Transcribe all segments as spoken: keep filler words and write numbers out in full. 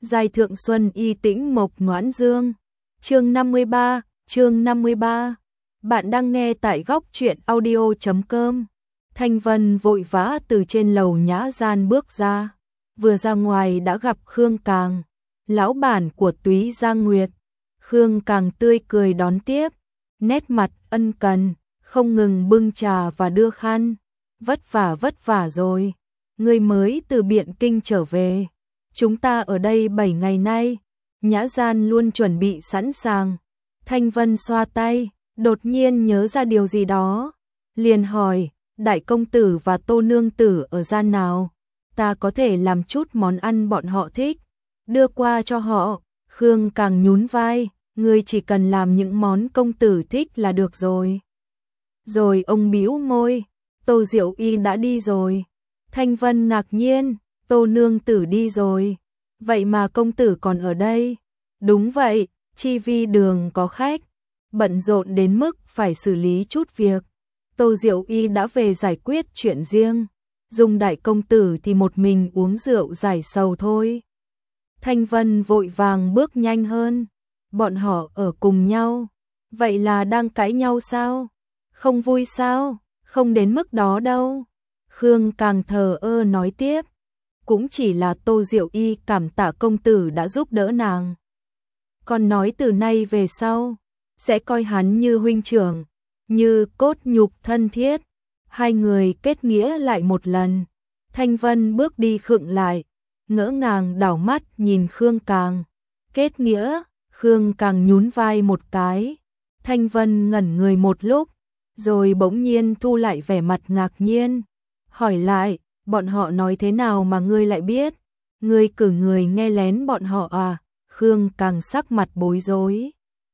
Giai thượng xuân y tĩnh mộc noãn dương. Chương năm mươi ba, chương năm mươi ba. Bạn đang nghe tại góc truyện audio chấm com. Thanh Vân vội vã từ trên lầu nhã gian bước ra, vừa ra ngoài đã gặp Khương Càng, lão bản của Túy Giang Nguyệt. Khương Càng tươi cười đón tiếp, nét mặt ân cần, không ngừng bưng trà và đưa khăn. Vất vả vất vả rồi, người mới từ Biện Kinh trở về. Chúng ta ở đây bảy ngày nay, nhã gian luôn chuẩn bị sẵn sàng. Thanh Vân xoa tay, đột nhiên nhớ ra điều gì đó, liền hỏi, đại công tử và tô nương tử ở gian nào? Ta có thể làm chút món ăn bọn họ thích, đưa qua cho họ. Khương Càng nhún vai, ngươi chỉ cần làm những món công tử thích là được rồi. Rồi ông bĩu môi, Tô Diệu Y đã đi rồi. Thanh Vân ngạc nhiên, Tô nương tử đi rồi, vậy mà công tử còn ở đây? Đúng vậy, chi vi đường có khách, bận rộn đến mức phải xử lý chút việc. Tô Diệu Y đã về giải quyết chuyện riêng, Dung đại công tử thì một mình uống rượu giải sầu thôi. Thanh Vân vội vàng bước nhanh hơn, bọn họ ở cùng nhau, vậy là đang cãi nhau sao? Không vui sao? Không đến mức đó đâu. Khương Càng thờ ơ nói tiếp, cũng chỉ là Tô Diệu Y cảm tạ công tử đã giúp đỡ nàng. Còn nói từ nay về sau, sẽ coi hắn như huynh trưởng, như cốt nhục thân thiết. Hai người kết nghĩa lại một lần. Thanh Vân bước đi khựng lại, ngỡ ngàng đảo mắt nhìn Khương Càng. Kết nghĩa? Khương Càng nhún vai một cái. Thanh Vân ngẩn người một lúc, rồi bỗng nhiên thu lại vẻ mặt ngạc nhiên, hỏi lại, bọn họ nói thế nào mà ngươi lại biết? Ngươi cử người nghe lén bọn họ à? Khương Càng sắc mặt bối rối,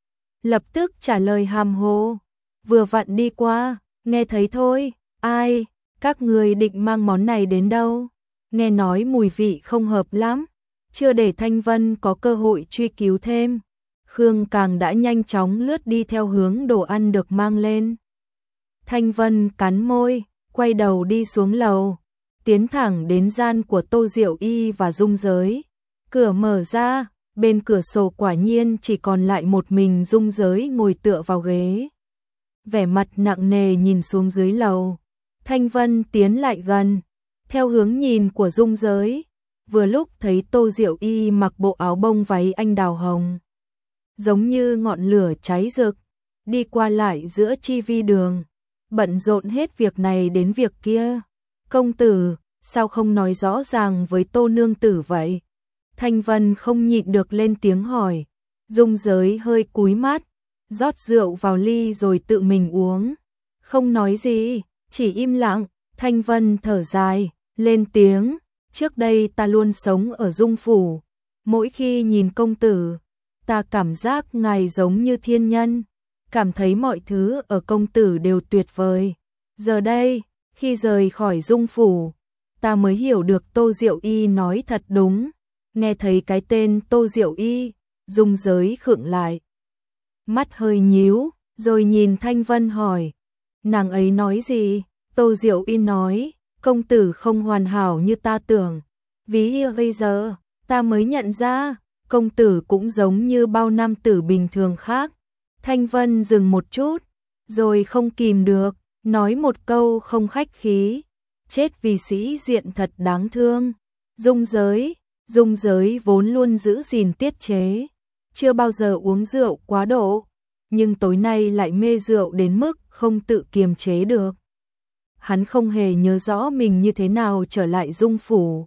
lập tức trả lời hàm hồ, vừa vặn đi qua, nghe thấy thôi. Ai? Các ngươi định mang món này đến đâu? Nghe nói mùi vị không hợp lắm. Chưa để Thanh Vân có cơ hội truy cứu thêm, Khương Càng đã nhanh chóng lướt đi theo hướng đồ ăn được mang lên. Thanh Vân cắn môi, quay đầu đi xuống lầu, tiến thẳng đến gian của Tô Diệu Y và Dung Giới. Cửa mở ra, bên cửa sổ quả nhiên chỉ còn lại một mình Dung Giới ngồi tựa vào ghế, vẻ mặt nặng nề nhìn xuống dưới lầu. Thanh Vân tiến lại gần, theo hướng nhìn của Dung Giới, vừa lúc thấy Tô Diệu Y mặc bộ áo bông váy anh đào hồng, giống như ngọn lửa cháy rực, đi qua lại giữa chi vi đường, bận rộn hết việc này đến việc kia. Công tử, sao không nói rõ ràng với Tô nương tử vậy? Thanh Vân không nhịn được lên tiếng hỏi. Dung Giới hơi cúi mắt, rót rượu vào ly rồi tự mình uống, không nói gì, chỉ im lặng. Thanh Vân thở dài, lên tiếng, trước đây ta luôn sống ở Dung phủ, mỗi khi nhìn công tử, ta cảm giác ngài giống như thiên nhân, cảm thấy mọi thứ ở công tử đều tuyệt vời. Giờ đây, khi rời khỏi Dung phủ, ta mới hiểu được Tô Diệu Y nói thật đúng. Nghe thấy cái tên Tô Diệu Y, Dung Giới khựng lại, mắt hơi nhíu, rồi nhìn Thanh Vân hỏi, nàng ấy nói gì? Tô Diệu Y nói, công tử không hoàn hảo như ta tưởng, ví bây giờ, ta mới nhận ra, công tử cũng giống như bao nam tử bình thường khác. Thanh Vân dừng một chút, rồi không kìm được, nói một câu không khách khí, chết vì sĩ diện thật đáng thương. Dung Giới, Dung Giới vốn luôn giữ gìn tiết chế, chưa bao giờ uống rượu quá độ, nhưng tối nay lại mê rượu đến mức không tự kiềm chế được. Hắn không hề nhớ rõ mình như thế nào trở lại Dung phủ,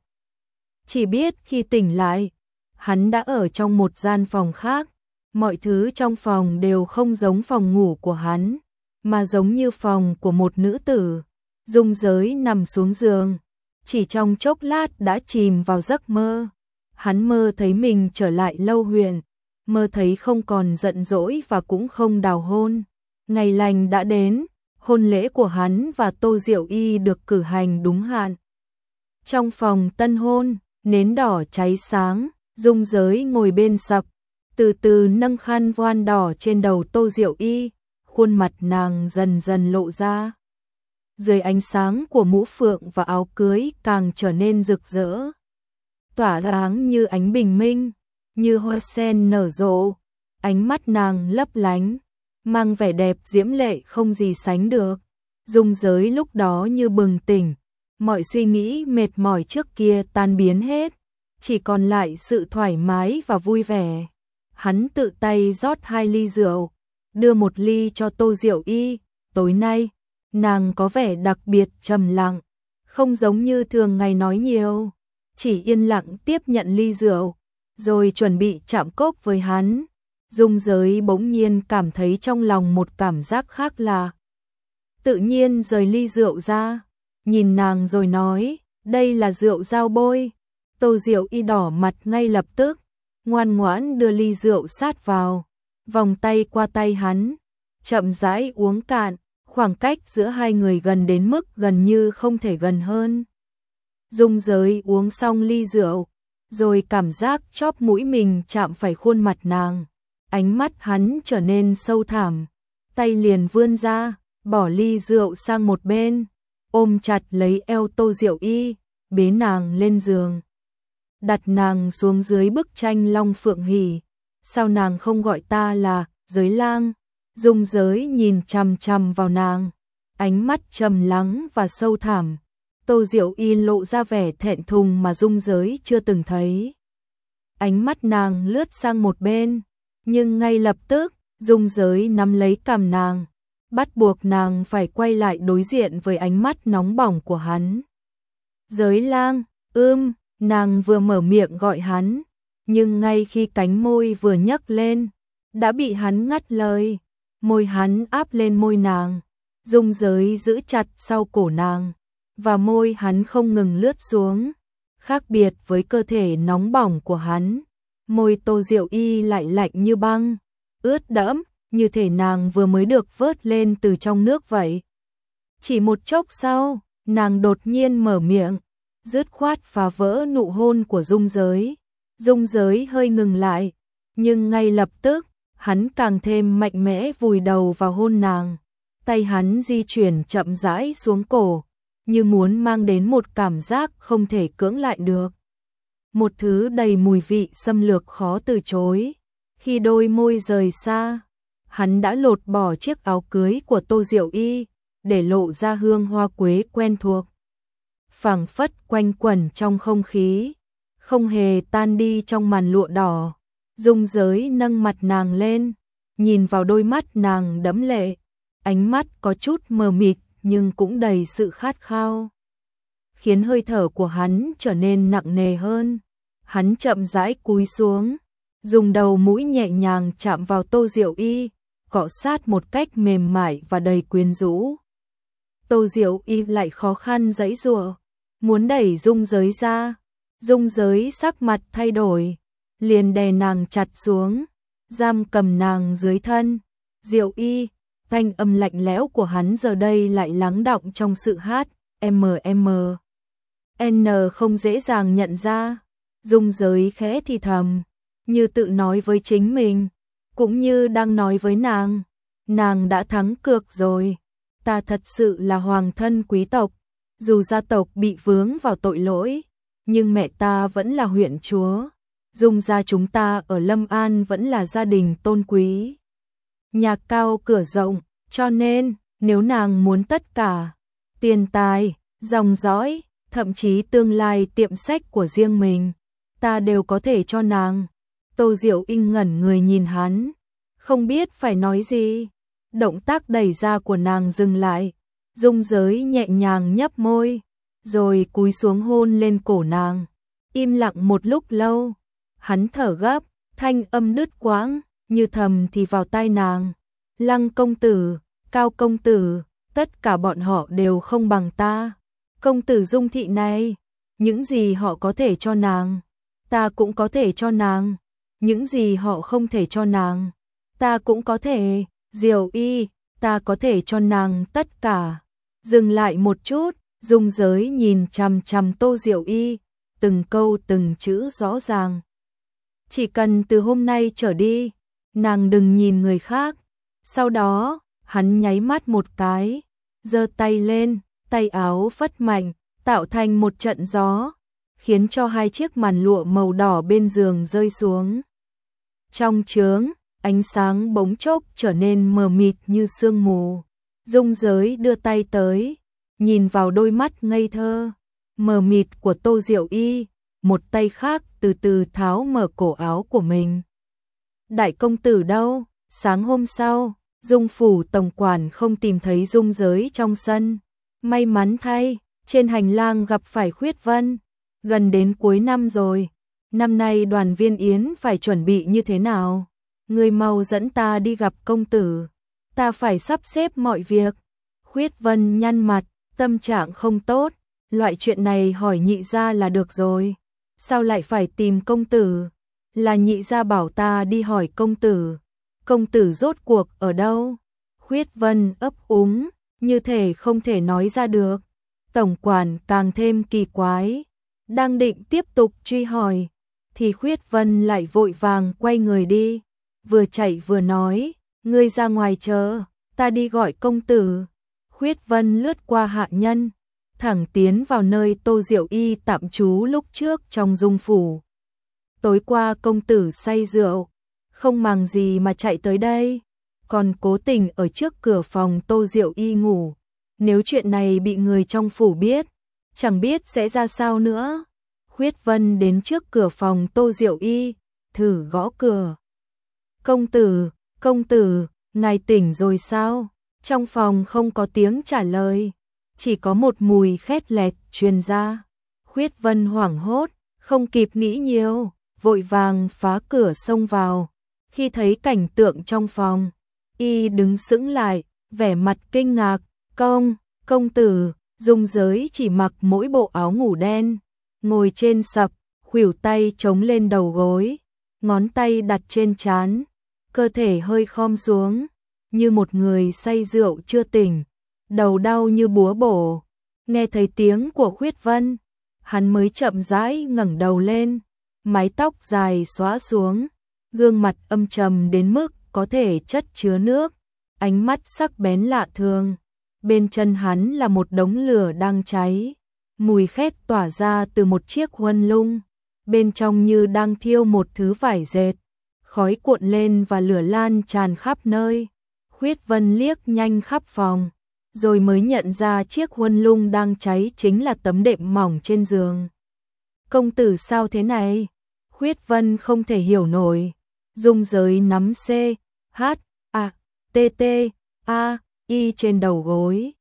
chỉ biết khi tỉnh lại, hắn đã ở trong một gian phòng khác. Mọi thứ trong phòng đều không giống phòng ngủ của hắn, mà giống như phòng của một nữ tử. Dung Giới nằm xuống giường, chỉ trong chốc lát đã chìm vào giấc mơ. Hắn mơ thấy mình trở lại Lâu Huyền, mơ thấy không còn giận dỗi và cũng không đào hôn. Ngày lành đã đến, hôn lễ của hắn và Tô Diệu Y được cử hành đúng hạn. Trong phòng tân hôn, nến đỏ cháy sáng, Dung Giới ngồi bên sập, từ từ nâng khăn voan đỏ trên đầu Tô Diệu Y, khuôn mặt nàng dần dần lộ ra. Dưới ánh sáng của mũ phượng và áo cưới càng trở nên rực rỡ. tỏa sáng như ánh bình minh, như hoa sen nở rộ, ánh mắt nàng lấp lánh, mang vẻ đẹp diễm lệ không gì sánh được. Dung Giới lúc đó như bừng tỉnh, mọi suy nghĩ mệt mỏi trước kia tan biến hết, chỉ còn lại sự thoải mái và vui vẻ. Hắn tự tay rót hai ly rượu, đưa một ly cho Tô Diệu Y. Tối nay, nàng có vẻ đặc biệt trầm lặng, không giống như thường ngày nói nhiều, chỉ yên lặng tiếp nhận ly rượu, rồi chuẩn bị chạm cốc với hắn. Dung Giới bỗng nhiên cảm thấy trong lòng một cảm giác khác lạ. Tự nhiên rời ly rượu ra, nhìn nàng rồi nói, đây là rượu dao bôi. Tô Diệu Y đỏ mặt ngay lập tức, ngoan ngoãn đưa ly rượu sát vào, vòng tay qua tay hắn, chậm rãi uống cạn, khoảng cách giữa hai người gần đến mức gần như không thể gần hơn. Dung Giới uống xong ly rượu, rồi cảm giác chóp mũi mình chạm phải khuôn mặt nàng, ánh mắt hắn trở nên sâu thẳm, tay liền vươn ra, bỏ ly rượu sang một bên, ôm chặt lấy eo Tô Diệu Y, bế nàng lên giường, đặt nàng xuống dưới bức tranh Long Phượng Hỉ. Sao nàng không gọi ta là Giới Lang? Dung Giới nhìn chằm chằm vào nàng, ánh mắt trầm lắng và sâu thẳm. Tô Diệu Y lộ ra vẻ thẹn thùng mà Dung Giới chưa từng thấy. Ánh mắt nàng lướt sang một bên, nhưng ngay lập tức, Dung Giới nắm lấy cằm nàng, bắt buộc nàng phải quay lại đối diện với ánh mắt nóng bỏng của hắn. Giới Lang, ưm, nàng vừa mở miệng gọi hắn, nhưng ngay khi cánh môi vừa nhấc lên, đã bị hắn ngắt lời. Môi hắn áp lên môi nàng, Dung Giới giữ chặt sau cổ nàng, và môi hắn không ngừng lướt xuống. Khác biệt với cơ thể nóng bỏng của hắn, môi Tô Diệu Y lại lạnh như băng, ướt đẫm, như thể nàng vừa mới được vớt lên từ trong nước vậy. Chỉ một chốc sau, nàng đột nhiên mở miệng, dứt khoát phá vỡ nụ hôn của Dung Giới. Dung Giới hơi ngừng lại, nhưng ngay lập tức, hắn càng thêm mạnh mẽ vùi đầu vào hôn nàng. Tay hắn di chuyển chậm rãi xuống cổ, như muốn mang đến một cảm giác không thể cưỡng lại được. Một thứ đầy mùi vị xâm lược khó từ chối. Khi đôi môi rời xa, hắn đã lột bỏ chiếc áo cưới của Tô Diệu Y, để lộ ra hương hoa quế quen thuộc, phảng phất quanh quẩn trong không khí, không hề tan đi trong màn lụa đỏ. Dung Giới nâng mặt nàng lên, nhìn vào đôi mắt nàng đẫm lệ, ánh mắt có chút mờ mịt nhưng cũng đầy sự khát khao, khiến hơi thở của hắn trở nên nặng nề hơn. Hắn chậm rãi cúi xuống, dùng đầu mũi nhẹ nhàng chạm vào Tô Diệu Y, cọ sát một cách mềm mại và đầy quyến rũ. Tô Diệu Y lại khó khăn giãy giụa, muốn đẩy Dung Giới ra. Dung Giới sắc mặt thay đổi, liền đè nàng chặt xuống, giam cầm nàng dưới thân. Diệu Y, thanh âm lạnh lẽo của hắn giờ đây lại lắng đọng trong sự hát M M N không dễ dàng nhận ra. Dung Giới khẽ thì thầm, như tự nói với chính mình, cũng như đang nói với nàng, nàng đã thắng cược rồi. Ta thật sự là hoàng thân quý tộc, dù gia tộc bị vướng vào tội lỗi, nhưng mẹ ta vẫn là huyện chúa. Dung gia chúng ta ở Lâm An vẫn là gia đình tôn quý, nhà cao cửa rộng, cho nên nếu nàng muốn tất cả, tiền tài, dòng dõi, thậm chí tương lai tiệm sách của riêng mình, ta đều có thể cho nàng. Tô Diệu Y ngẩn người nhìn hắn, không biết phải nói gì. Động tác đẩy ra của nàng dừng lại, Dung Giới nhẹ nhàng nhấp môi, rồi cúi xuống hôn lên cổ nàng. Im lặng một lúc lâu, hắn thở gấp, thanh âm đứt quãng, như thầm thì vào tai nàng. Lăng công tử, Cao công tử, tất cả bọn họ đều không bằng ta. Công tử Dung thị này, những gì họ có thể cho nàng, ta cũng có thể cho nàng. Những gì họ không thể cho nàng, ta cũng có thể. Diệu Y, ta có thể cho nàng tất cả. Dừng lại một chút, Dung Giới nhìn chằm chằm Tô Diệu Y, từng câu từng chữ rõ ràng. Chỉ cần từ hôm nay trở đi, nàng đừng nhìn người khác. Sau đó, hắn nháy mắt một cái, giơ tay lên, tay áo phất mạnh, tạo thành một trận gió, khiến cho hai chiếc màn lụa màu đỏ bên giường rơi xuống. Trong trướng, ánh sáng bỗng chốc trở nên mờ mịt như sương mù. Dung Giới đưa tay tới, nhìn vào đôi mắt ngây thơ, mờ mịt của Tô Diệu Y, một tay khác từ từ tháo mở cổ áo của mình. Đại công tử đâu? Sáng hôm sau, Dung phủ tổng quản không tìm thấy Dung Giới trong sân. May mắn thay, trên hành lang gặp phải Khuyết Vân. Gần đến cuối năm rồi, năm nay đoàn viên yến phải chuẩn bị như thế nào? Người mau dẫn ta đi gặp công tử, ta phải sắp xếp mọi việc. Khuyết Vân nhăn mặt, tâm trạng không tốt, loại chuyện này hỏi nhị gia là được rồi. Sao lại phải tìm công tử? Là nhị gia bảo ta đi hỏi công tử. Công tử rốt cuộc ở đâu? Khuyết Vân ấp úng, như thể không thể nói ra được. Tổng quản càng thêm kỳ quái, đang định tiếp tục truy hỏi, thì Khuyết Vân lại vội vàng quay người đi, vừa chạy vừa nói, ngươi ra ngoài chờ, ta đi gọi công tử. Khuyết Vân lướt qua hạ nhân, thẳng tiến vào nơi Tô Diệu Y tạm trú lúc trước trong Dung phủ. Tối qua công tử say rượu, không màng gì mà chạy tới đây, còn cố tình ở trước cửa phòng Tô Diệu Y ngủ. Nếu chuyện này bị người trong phủ biết, chẳng biết sẽ ra sao nữa. Khuyết Vân đến trước cửa phòng Tô Diệu Y, thử gõ cửa. Công tử, công tử, ngài tỉnh rồi sao? Trong phòng không có tiếng trả lời, chỉ có một mùi khét lẹt truyền ra. Khuyết Vân hoảng hốt, không kịp nghĩ nhiều, vội vàng phá cửa xông vào. Khi thấy cảnh tượng trong phòng, y đứng sững lại, vẻ mặt kinh ngạc. Công, công tử, Dung Giới chỉ mặc mỗi bộ áo ngủ đen, ngồi trên sập, khuỷu tay chống lên đầu gối, ngón tay đặt trên trán, cơ thể hơi khom xuống, như một người say rượu chưa tỉnh, đầu đau như búa bổ. Nghe thấy tiếng của Khuyết Vân, hắn mới chậm rãi ngẩng đầu lên, mái tóc dài xõa xuống, gương mặt âm trầm đến mức có thể chất chứa nước, ánh mắt sắc bén lạ thường. Bên chân hắn là một đống lửa đang cháy, mùi khét tỏa ra từ một chiếc huân lung, bên trong như đang thiêu một thứ vải dệt, khói cuộn lên và lửa lan tràn khắp nơi. Khuyết Vân liếc nhanh khắp phòng, rồi mới nhận ra chiếc huân lung đang cháy chính là tấm đệm mỏng trên giường. Công tử sao thế này? Khuyết Vân không thể hiểu nổi. Dung Giới nắm C, H, A, T, T, A, Y trên đầu gối.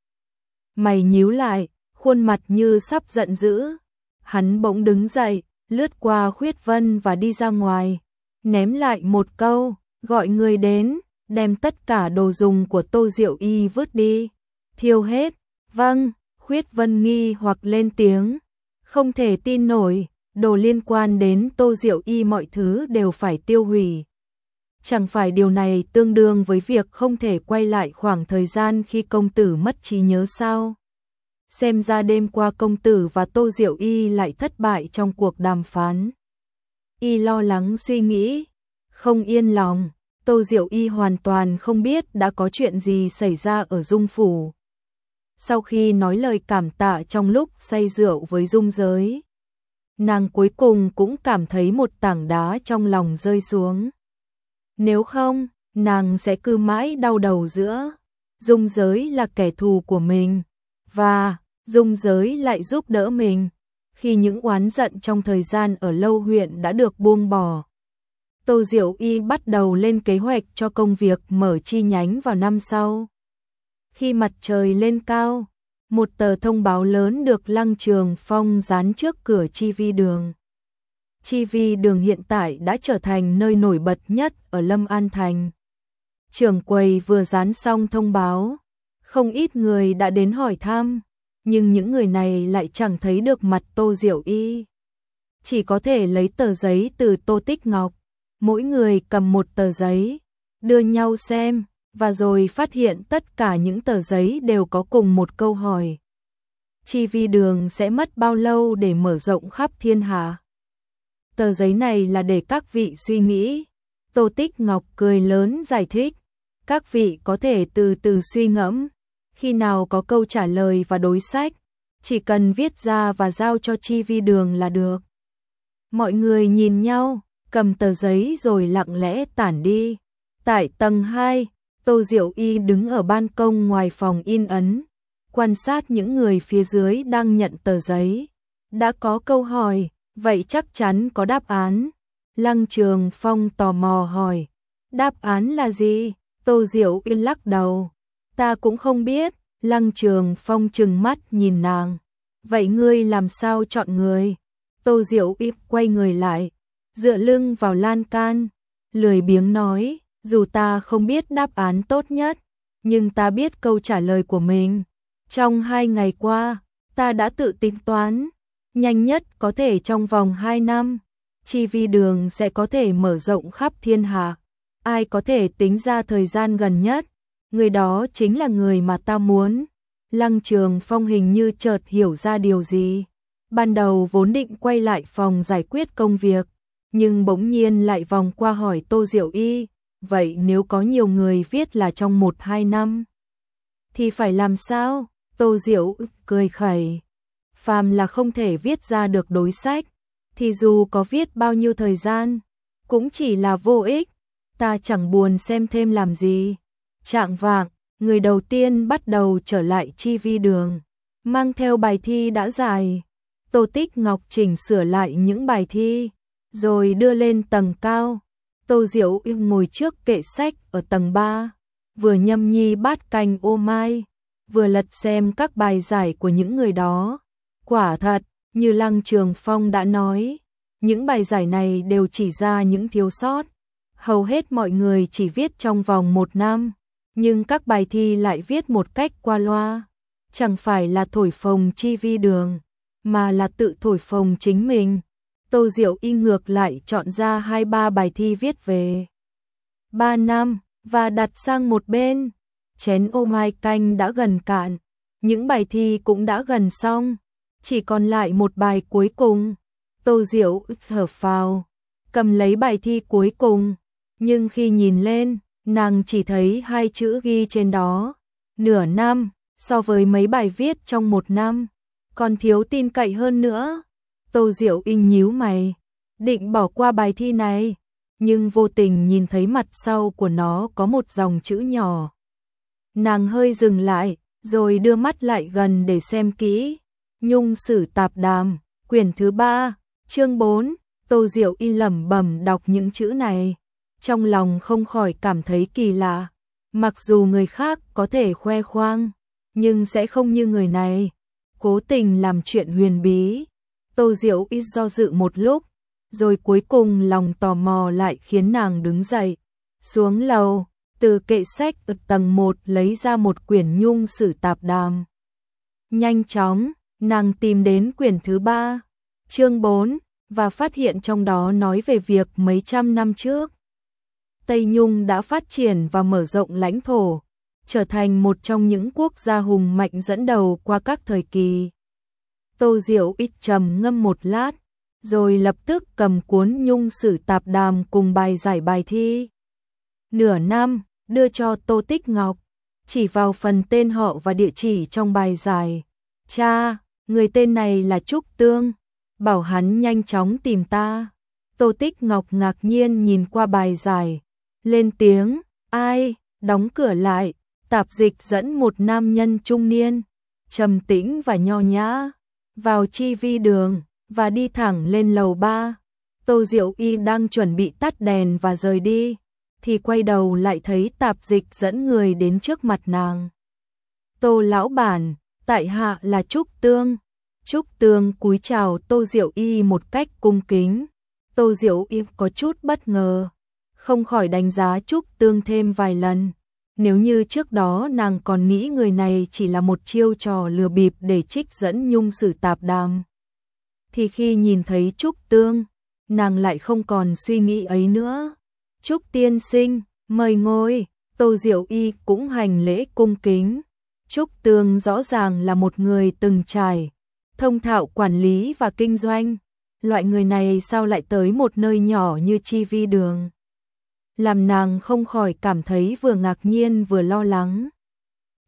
Mày nhíu lại, khuôn mặt như sắp giận dữ. Hắn bỗng đứng dậy, lướt qua Khuyết Vân và đi ra ngoài, ném lại một câu, gọi người đến, đem tất cả đồ dùng của Tô Diệu Y vứt đi, thiêu hết. Vâng, Khuyết Vân nghi hoặc lên tiếng, không thể tin nổi, đồ liên quan đến Tô Diệu Y mọi thứ đều phải tiêu hủy. Chẳng phải điều này tương đương với việc không thể quay lại khoảng thời gian khi công tử mất trí nhớ sao? Xem ra đêm qua công tử và Tô Diệu Y lại thất bại trong cuộc đàm phán. Y lo lắng suy nghĩ, không yên lòng, Tô Diệu Y hoàn toàn không biết đã có chuyện gì xảy ra ở Dung phủ. Sau khi nói lời cảm tạ trong lúc say rượu với Dung Giới, nàng cuối cùng cũng cảm thấy một tảng đá trong lòng rơi xuống. Nếu không, nàng sẽ cứ mãi đau đầu giữa Dung Giới là kẻ thù của mình, và Dung Giới lại giúp đỡ mình, khi những oán giận trong thời gian ở Lâu huyện đã được buông bỏ. Tô Diệu Y bắt đầu lên kế hoạch cho công việc mở chi nhánh vào năm sau. Khi mặt trời lên cao, một tờ thông báo lớn được Lăng Trường Phong dán trước cửa Chi Vi Đường. Chi Vi Đường hiện tại đã trở thành nơi nổi bật nhất ở Lâm An Thành. Trưởng quầy vừa dán xong thông báo, không ít người đã đến hỏi thăm, nhưng những người này lại chẳng thấy được mặt Tô Diệu Y. Chỉ có thể lấy tờ giấy từ Tô Tích Ngọc, mỗi người cầm một tờ giấy, đưa nhau xem, và rồi phát hiện tất cả những tờ giấy đều có cùng một câu hỏi. Chi Vi Đường sẽ mất bao lâu để mở rộng khắp thiên hạ? Tờ giấy này là để các vị suy nghĩ. Tô Tích Ngọc cười lớn giải thích. Các vị có thể từ từ suy ngẫm. Khi nào có câu trả lời và đối sách, chỉ cần viết ra và giao cho Chi Vi Đường là được. Mọi người nhìn nhau, cầm tờ giấy rồi lặng lẽ tản đi. Tại tầng hai, Tô Diệu Y đứng ở ban công ngoài phòng in ấn, quan sát những người phía dưới đang nhận tờ giấy. Đã có câu hỏi, vậy chắc chắn có đáp án. Lăng Trường Phong tò mò hỏi, đáp án là gì? Tô Diệu Y lắc đầu, ta cũng không biết. Lăng Trường Phong trừng mắt nhìn nàng, vậy ngươi làm sao chọn người? Tô Diệu Y quay người lại, dựa lưng vào lan can, lười biếng nói, dù ta không biết đáp án tốt nhất, nhưng ta biết câu trả lời của mình. Trong hai ngày qua, ta đã tự tính toán, nhanh nhất có thể trong vòng hai năm, Chi Vi Đường sẽ có thể mở rộng khắp thiên hạ. Ai có thể tính ra thời gian gần nhất, người đó chính là người mà ta muốn. Lăng Trường Phong hình như chợt hiểu ra điều gì. Ban đầu vốn định quay lại phòng giải quyết công việc, nhưng bỗng nhiên lại vòng qua hỏi Tô Diệu Y, vậy nếu có nhiều người viết là trong một hai năm, thì phải làm sao? Tô Diệu cười khẩy, phàm là không thể viết ra được đối sách, thì dù có viết bao nhiêu thời gian, cũng chỉ là vô ích, ta chẳng buồn xem thêm làm gì. Chạng vạng, người đầu tiên bắt đầu trở lại Chi Vi Đường, mang theo bài thi đã giải. Tô Tích Ngọc chỉnh sửa lại những bài thi, rồi đưa lên tầng cao. Tô Diệu Y ngồi trước kệ sách ở tầng ba, vừa nhâm nhi bát canh ô mai, vừa lật xem các bài giải của những người đó. Quả thật, như Lăng Trường Phong đã nói, những bài giải này đều chỉ ra những thiếu sót. Hầu hết mọi người chỉ viết trong vòng một năm, nhưng các bài thi lại viết một cách qua loa. Chẳng phải là thổi phồng Chi Vi Đường, mà là tự thổi phồng chính mình. Tô Diệu Y ngược lại chọn ra hai ba bài thi viết về ba năm và đặt sang một bên. Chén ô mai canh đã gần cạn, những bài thi cũng đã gần xong, chỉ còn lại một bài cuối cùng. Tô Diệu Y thở phào, cầm lấy bài thi cuối cùng, nhưng khi nhìn lên, nàng chỉ thấy hai chữ ghi trên đó, nửa năm, so với mấy bài viết trong một năm, còn thiếu tin cậy hơn nữa. Tô Diệu Y nhíu mày, định bỏ qua bài thi này, nhưng vô tình nhìn thấy mặt sau của nó có một dòng chữ nhỏ. Nàng hơi dừng lại, rồi đưa mắt lại gần để xem kỹ. Nhung Sử Tạp Đàm, quyển thứ ba, chương bốn. Tô Diệu Y lẩm bẩm đọc những chữ này, trong lòng không khỏi cảm thấy kỳ lạ. Mặc dù người khác có thể khoe khoang, nhưng sẽ không như người này, cố tình làm chuyện huyền bí. Tô Diệu Y do dự một lúc, rồi cuối cùng lòng tò mò lại khiến nàng đứng dậy, xuống lầu, từ kệ sách ở tầng một lấy ra một quyển Nhung Sử Tạp Đàm. Nhanh chóng, nàng tìm đến quyển thứ ba, chương bốn, và phát hiện trong đó nói về việc mấy trăm năm trước, Tây Nhung đã phát triển và mở rộng lãnh thổ, trở thành một trong những quốc gia hùng mạnh dẫn đầu qua các thời kỳ. Tô Diệu Y trầm ngâm một lát, rồi lập tức cầm cuốn Nhung Sử Tạp Đàm cùng bài giải bài thi. Nửa năm, đưa cho Tô Tích Ngọc, chỉ vào phần tên họ và địa chỉ trong bài giải. Cha, người tên này là Trúc Tương, bảo hắn nhanh chóng tìm ta. Tô Tích Ngọc ngạc nhiên nhìn qua bài giải, lên tiếng, ai? Đóng cửa lại, tạp dịch dẫn một nam nhân trung niên, trầm tĩnh và nho nhã, vào Chi Vi Đường, và đi thẳng lên lầu ba. Tô Diệu Y đang chuẩn bị tắt đèn và rời đi, thì quay đầu lại thấy tạp dịch dẫn người đến trước mặt nàng. Tô lão bản, tại hạ là Trúc Tương. Trúc Tương cúi chào Tô Diệu Y một cách cung kính. Tô Diệu Y có chút bất ngờ, không khỏi đánh giá Trúc Tương thêm vài lần. Nếu như trước đó nàng còn nghĩ người này chỉ là một chiêu trò lừa bịp để trích dẫn Nhung Sử Tạp Đàm, thì khi nhìn thấy Trúc Tương, nàng lại không còn suy nghĩ ấy nữa. Trúc tiên sinh, mời ngồi. Tô Diệu Y cũng hành lễ cung kính. Trúc Tương rõ ràng là một người từng trải, thông thạo quản lý và kinh doanh. Loại người này sao lại tới một nơi nhỏ như Chi Vi Đường? Làm nàng không khỏi cảm thấy vừa ngạc nhiên vừa lo lắng.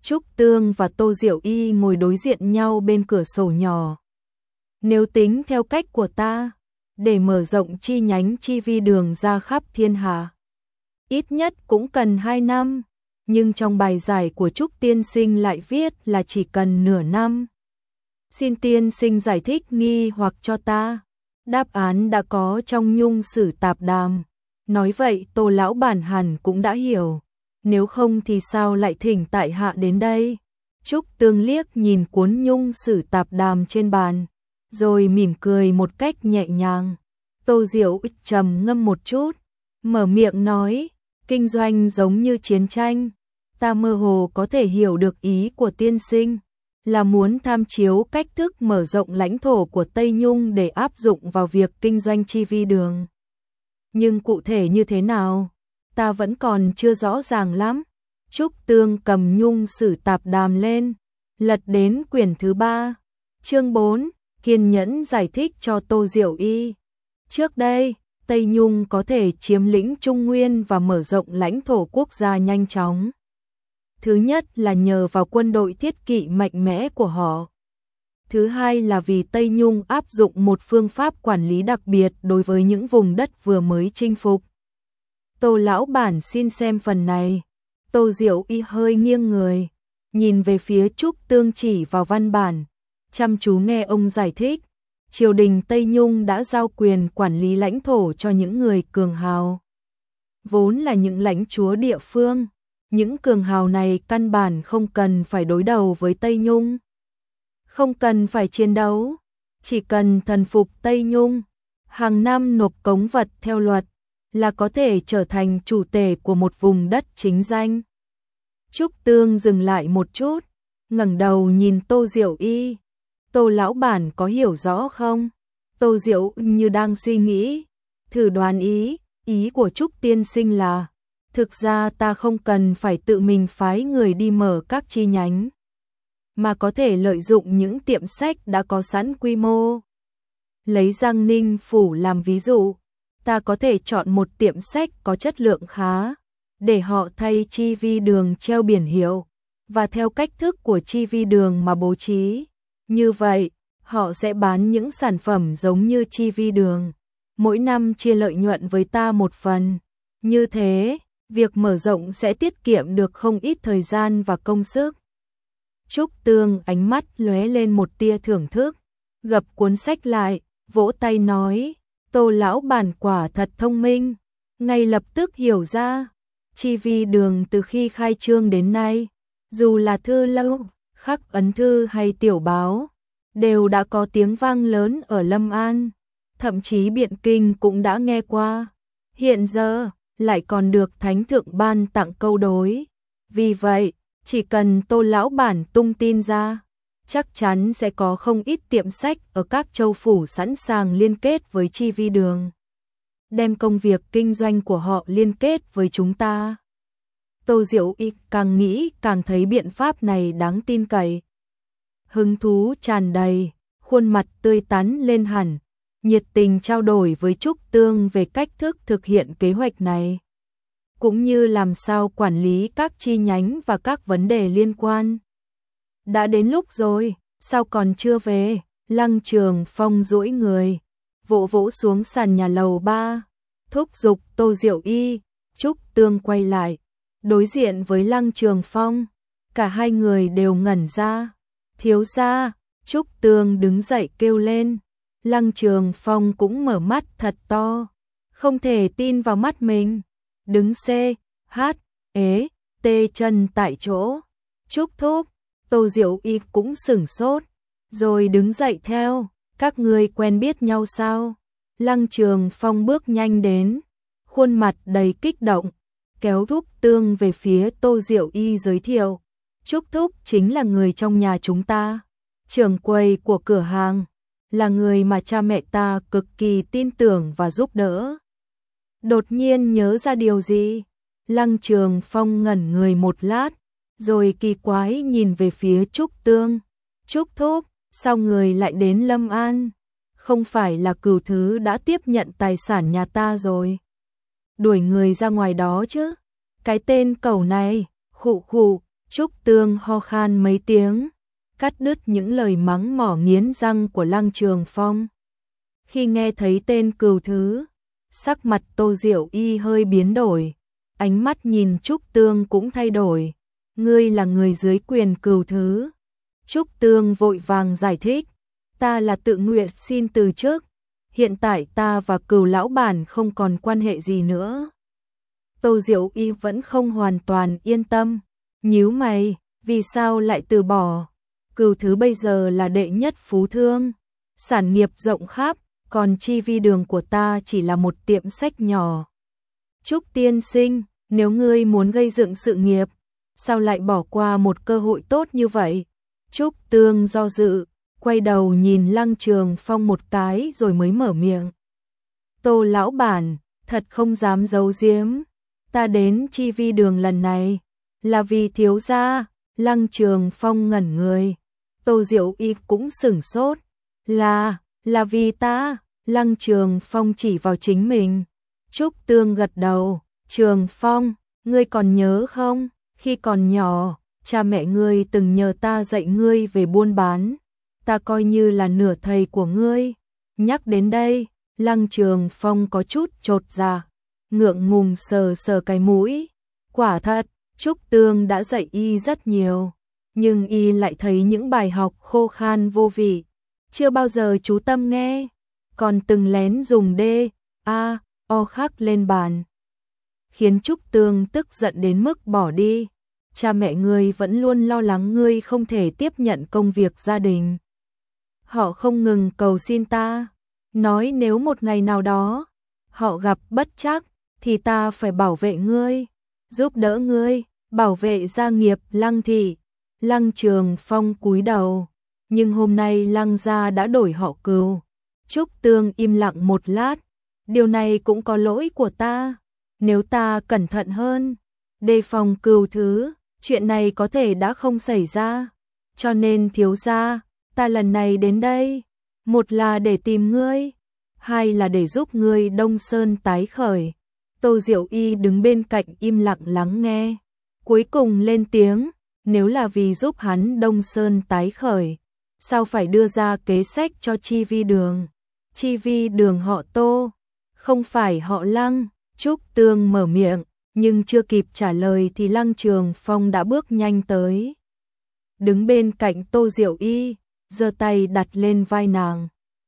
Trúc Tương và Tô Diệu Y ngồi đối diện nhau bên cửa sổ nhỏ. Nếu tính theo cách của ta, để mở rộng chi nhánh chi vi đường ra khắp thiên hạ, ít nhất cũng cần hai năm, nhưng trong bài giải của Trúc tiên sinh lại viết là chỉ cần nửa năm. Xin tiên sinh giải thích nghi hoặc cho ta. Đáp án đã có trong Nhung Sử Tạp Đàm. Nói vậy Tô lão bản hẳn cũng đã hiểu, nếu không thì sao lại thỉnh tại hạ đến đây. Trúc Tương liếc nhìn cuốn Nhung Sử Tạp Đàm trên bàn, rồi mỉm cười một cách nhẹ nhàng. Tô Diệu trầm ngâm một chút, mở miệng nói, kinh doanh giống như chiến tranh, ta mơ hồ có thể hiểu được ý của tiên sinh, là muốn tham chiếu cách thức mở rộng lãnh thổ của Tây Nhung để áp dụng vào việc kinh doanh chi vi đường. Nhưng cụ thể như thế nào, ta vẫn còn chưa rõ ràng lắm. Trúc Tương cầm Nhung Sử Tạp Đàm lên, lật đến quyển thứ ba, chương bốn, kiên nhẫn giải thích cho Tô Diệu Y. Trước đây, Tây Nhung có thể chiếm lĩnh Trung Nguyên và mở rộng lãnh thổ quốc gia nhanh chóng. Thứ nhất là nhờ vào quân đội thiết kỵ mạnh mẽ của họ. Thứ hai là vì Tây Nhung áp dụng một phương pháp quản lý đặc biệt đối với những vùng đất vừa mới chinh phục. Tô lão bản xin xem phần này. Tô Diệu Y hơi nghiêng người, nhìn về phía Trúc Tương chỉ vào văn bản, chăm chú nghe ông giải thích. Triều đình Tây Nhung đã giao quyền quản lý lãnh thổ cho những người cường hào, vốn là những lãnh chúa địa phương. Những cường hào này căn bản không cần phải đối đầu với Tây Nhung, không cần phải chiến đấu, chỉ cần thần phục Tây Nhung, hàng năm nộp cống vật theo luật, là có thể trở thành chủ tể của một vùng đất chính danh. Trúc Tương dừng lại một chút, ngẩng đầu nhìn Tô Diệu Y. Tô lão bản có hiểu rõ không? Tô Diệu như đang suy nghĩ, thử đoán ý, ý của Trúc tiên sinh là, thực ra ta không cần phải tự mình phái người đi mở các chi nhánh, mà có thể lợi dụng những tiệm sách đã có sẵn quy mô. Lấy Giang Ninh Phủ làm ví dụ, ta có thể chọn một tiệm sách có chất lượng khá, để họ thay chi vi đường treo biển hiệu, và theo cách thức của chi vi đường mà bố trí. Như vậy, họ sẽ bán những sản phẩm giống như chi vi đường, mỗi năm chia lợi nhuận với ta một phần. Như thế, việc mở rộng sẽ tiết kiệm được không ít thời gian và công sức. Trúc Tương ánh mắt lóe lên một tia thưởng thức, gập cuốn sách lại, vỗ tay nói, Tô lão bản quả thật thông minh, ngay lập tức hiểu ra, chi vi đường từ khi khai trương đến nay, dù là thư lâu, khắc ấn thư hay tiểu báo, đều đã có tiếng vang lớn ở Lâm An, thậm chí Biện Kinh cũng đã nghe qua. Hiện giờ, lại còn được Thánh Thượng ban tặng câu đối. Vì vậy, chỉ cần Tô lão bản tung tin ra, chắc chắn sẽ có không ít tiệm sách ở các châu phủ sẵn sàng liên kết với chi vi đường, đem công việc kinh doanh của họ liên kết với chúng ta. Tô Diệu Y càng nghĩ càng thấy biện pháp này đáng tin cậy. Hứng thú tràn đầy, khuôn mặt tươi tắn lên hẳn, nhiệt tình trao đổi với Trúc Tương về cách thức thực hiện kế hoạch này, cũng như làm sao quản lý các chi nhánh và các vấn đề liên quan. Đã đến lúc rồi, sao còn chưa về? Lăng Trường Phong duỗi người, vỗ vỗ xuống sàn nhà lầu ba, thúc giục Tô Diệu Y. Trúc Tương quay lại, đối diện với Lăng Trường Phong, cả hai người đều ngẩn ra. Thiếu gia, Trúc Tương đứng dậy kêu lên. Lăng Trường Phong cũng mở mắt thật to, không thể tin vào mắt mình, đứng xê, hát, ế, tê chân tại chỗ. Trúc thúc, Tô Diệu Y cũng sửng sốt, rồi đứng dậy theo. Các người quen biết nhau sao? Lăng Trường Phong bước nhanh đến, khuôn mặt đầy kích động, kéo Trúc Tương về phía Tô Diệu Y giới thiệu. Trúc thúc chính là người trong nhà chúng ta, trưởng quầy của cửa hàng, là người mà cha mẹ ta cực kỳ tin tưởng và giúp đỡ. Đột nhiên nhớ ra điều gì, Lăng Trường Phong ngẩn người một lát, rồi kỳ quái nhìn về phía Trúc Tương. Trúc thúc, sao người lại đến Lâm An? Không phải là Cửu Thứ đã tiếp nhận tài sản nhà ta rồi, đuổi người ra ngoài đó chứ? Cái tên cẩu này, khụ khụ. Trúc Tương ho khan mấy tiếng, cắt đứt những lời mắng mỏ nghiến răng của Lăng Trường Phong. Khi nghe thấy tên Cửu Thứ, sắc mặt Tô Diệu Y hơi biến đổi, ánh mắt nhìn Trúc Tương cũng thay đổi. Ngươi là người dưới quyền Cửu Thứ. Trúc Tương vội vàng giải thích, ta là tự nguyện xin từ chức, hiện tại ta và Cửu lão bản không còn quan hệ gì nữa. Tô Diệu Y vẫn không hoàn toàn yên tâm, nhíu mày, vì sao lại từ bỏ? Cửu Thứ bây giờ là đệ nhất phú thương, sản nghiệp rộng khắp, còn chi vi đường của ta chỉ là một tiệm sách nhỏ. Trúc tiên sinh, nếu ngươi muốn gây dựng sự nghiệp, sao lại bỏ qua một cơ hội tốt như vậy? Trúc Tương do dự, quay đầu nhìn Lăng Trường Phong một cái rồi mới mở miệng. Tô lão bản, thật không dám giấu giếm, ta đến chi vi đường lần này là vì thiếu gia. Lăng Trường Phong ngẩn người, Tô Diệu Y cũng sửng sốt, là, là vì ta. Lăng Trường Phong chỉ vào chính mình. Trúc Tương gật đầu, Trường Phong, ngươi còn nhớ không, khi còn nhỏ, cha mẹ ngươi từng nhờ ta dạy ngươi về buôn bán, ta coi như là nửa thầy của ngươi. Nhắc đến đây, Lăng Trường Phong có chút chột dạ, ngượng ngùng sờ sờ cái mũi. Quả thật, Trúc Tương đã dạy y rất nhiều, nhưng y lại thấy những bài học khô khan vô vị, chưa bao giờ chú tâm nghe, còn từng lén dùng D, A, O khắc lên bàn, khiến Trúc Tương tức giận đến mức bỏ đi. Cha mẹ ngươi vẫn luôn lo lắng ngươi không thể tiếp nhận công việc gia đình. Họ không ngừng cầu xin ta, nói nếu một ngày nào đó họ gặp bất trắc thì ta phải bảo vệ ngươi, giúp đỡ ngươi, bảo vệ gia nghiệp Lăng thị. Lăng Trường Phong cúi đầu, nhưng hôm nay Lăng gia đã đổi họ Cửu. Trúc Tương im lặng một lát, điều này cũng có lỗi của ta, nếu ta cẩn thận hơn, đề phòng Cửu Thứ, chuyện này có thể đã không xảy ra, cho nên thiếu gia, ta lần này đến đây, một là để tìm ngươi, hai là để giúp ngươi Đông Sơn tái khởi. Tô Diệu Y đứng bên cạnh im lặng lắng nghe, cuối cùng lên tiếng, nếu là vì giúp hắn Đông Sơn tái khởi, sao phải đưa ra kế sách cho chi vi đường? Chi vi đường họ Tô, không phải họ Lăng. Trúc Tương mở miệng, nhưng chưa kịp trả lời thì Lăng Trường Phong đã bước nhanh tới, đứng bên cạnh Tô Diệu Y, giơ tay đặt lên vai nàng.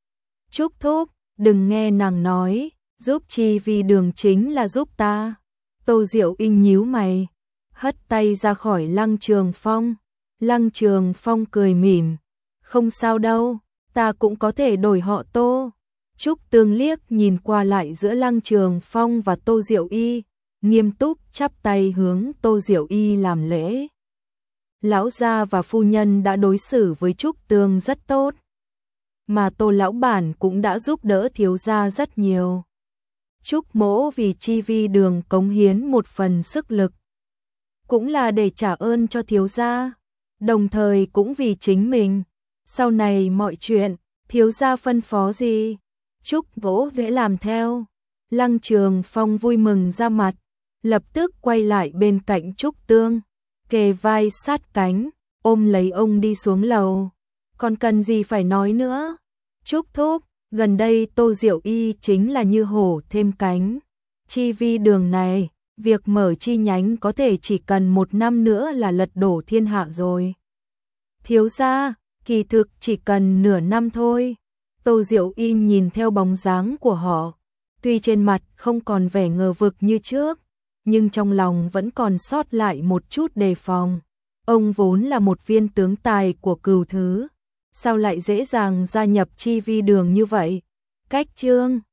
Trúc thúc, đừng nghe nàng nói, giúp chi vi đường chính là giúp ta. Tô Diệu Y nhíu mày, hất tay ra khỏi Lăng Trường Phong. Lăng Trường Phong cười mỉm, không sao đâu, ta cũng có thể đổi họ Tô. Trúc Tương liếc nhìn qua lại giữa Lăng Trường Phong và Tô Diệu Y, nghiêm túc chắp tay hướng Tô Diệu Y làm lễ. Lão gia và phu nhân đã đối xử với Trúc Tương rất tốt, mà Tô lão bản cũng đã giúp đỡ thiếu gia rất nhiều. Trúc mỗ vì chi vi đường cống hiến một phần sức lực, cũng là để trả ơn cho thiếu gia, đồng thời cũng vì chính mình. Sau này mọi chuyện, thiếu gia phân phó gì, Trúc vỗ dễ làm theo. Lăng Trường Phong vui mừng ra mặt, lập tức quay lại bên cạnh Trúc Tương, kề vai sát cánh, ôm lấy ông đi xuống lầu. Còn cần gì phải nói nữa? Trúc thúc, gần đây Tô Diệu Y chính là như hổ thêm cánh. Chi vi đường này, việc mở chi nhánh có thể chỉ cần một năm nữa là lật đổ thiên hạ rồi. Thiếu gia, kỳ thực chỉ cần nửa năm thôi. Tô Diệu Y nhìn theo bóng dáng của họ, tuy trên mặt không còn vẻ ngờ vực như trước, nhưng trong lòng vẫn còn sót lại một chút đề phòng. Ông vốn là một viên tướng tài của Cửu Thứ, sao lại dễ dàng gia nhập chi vi đường như vậy? Cách chương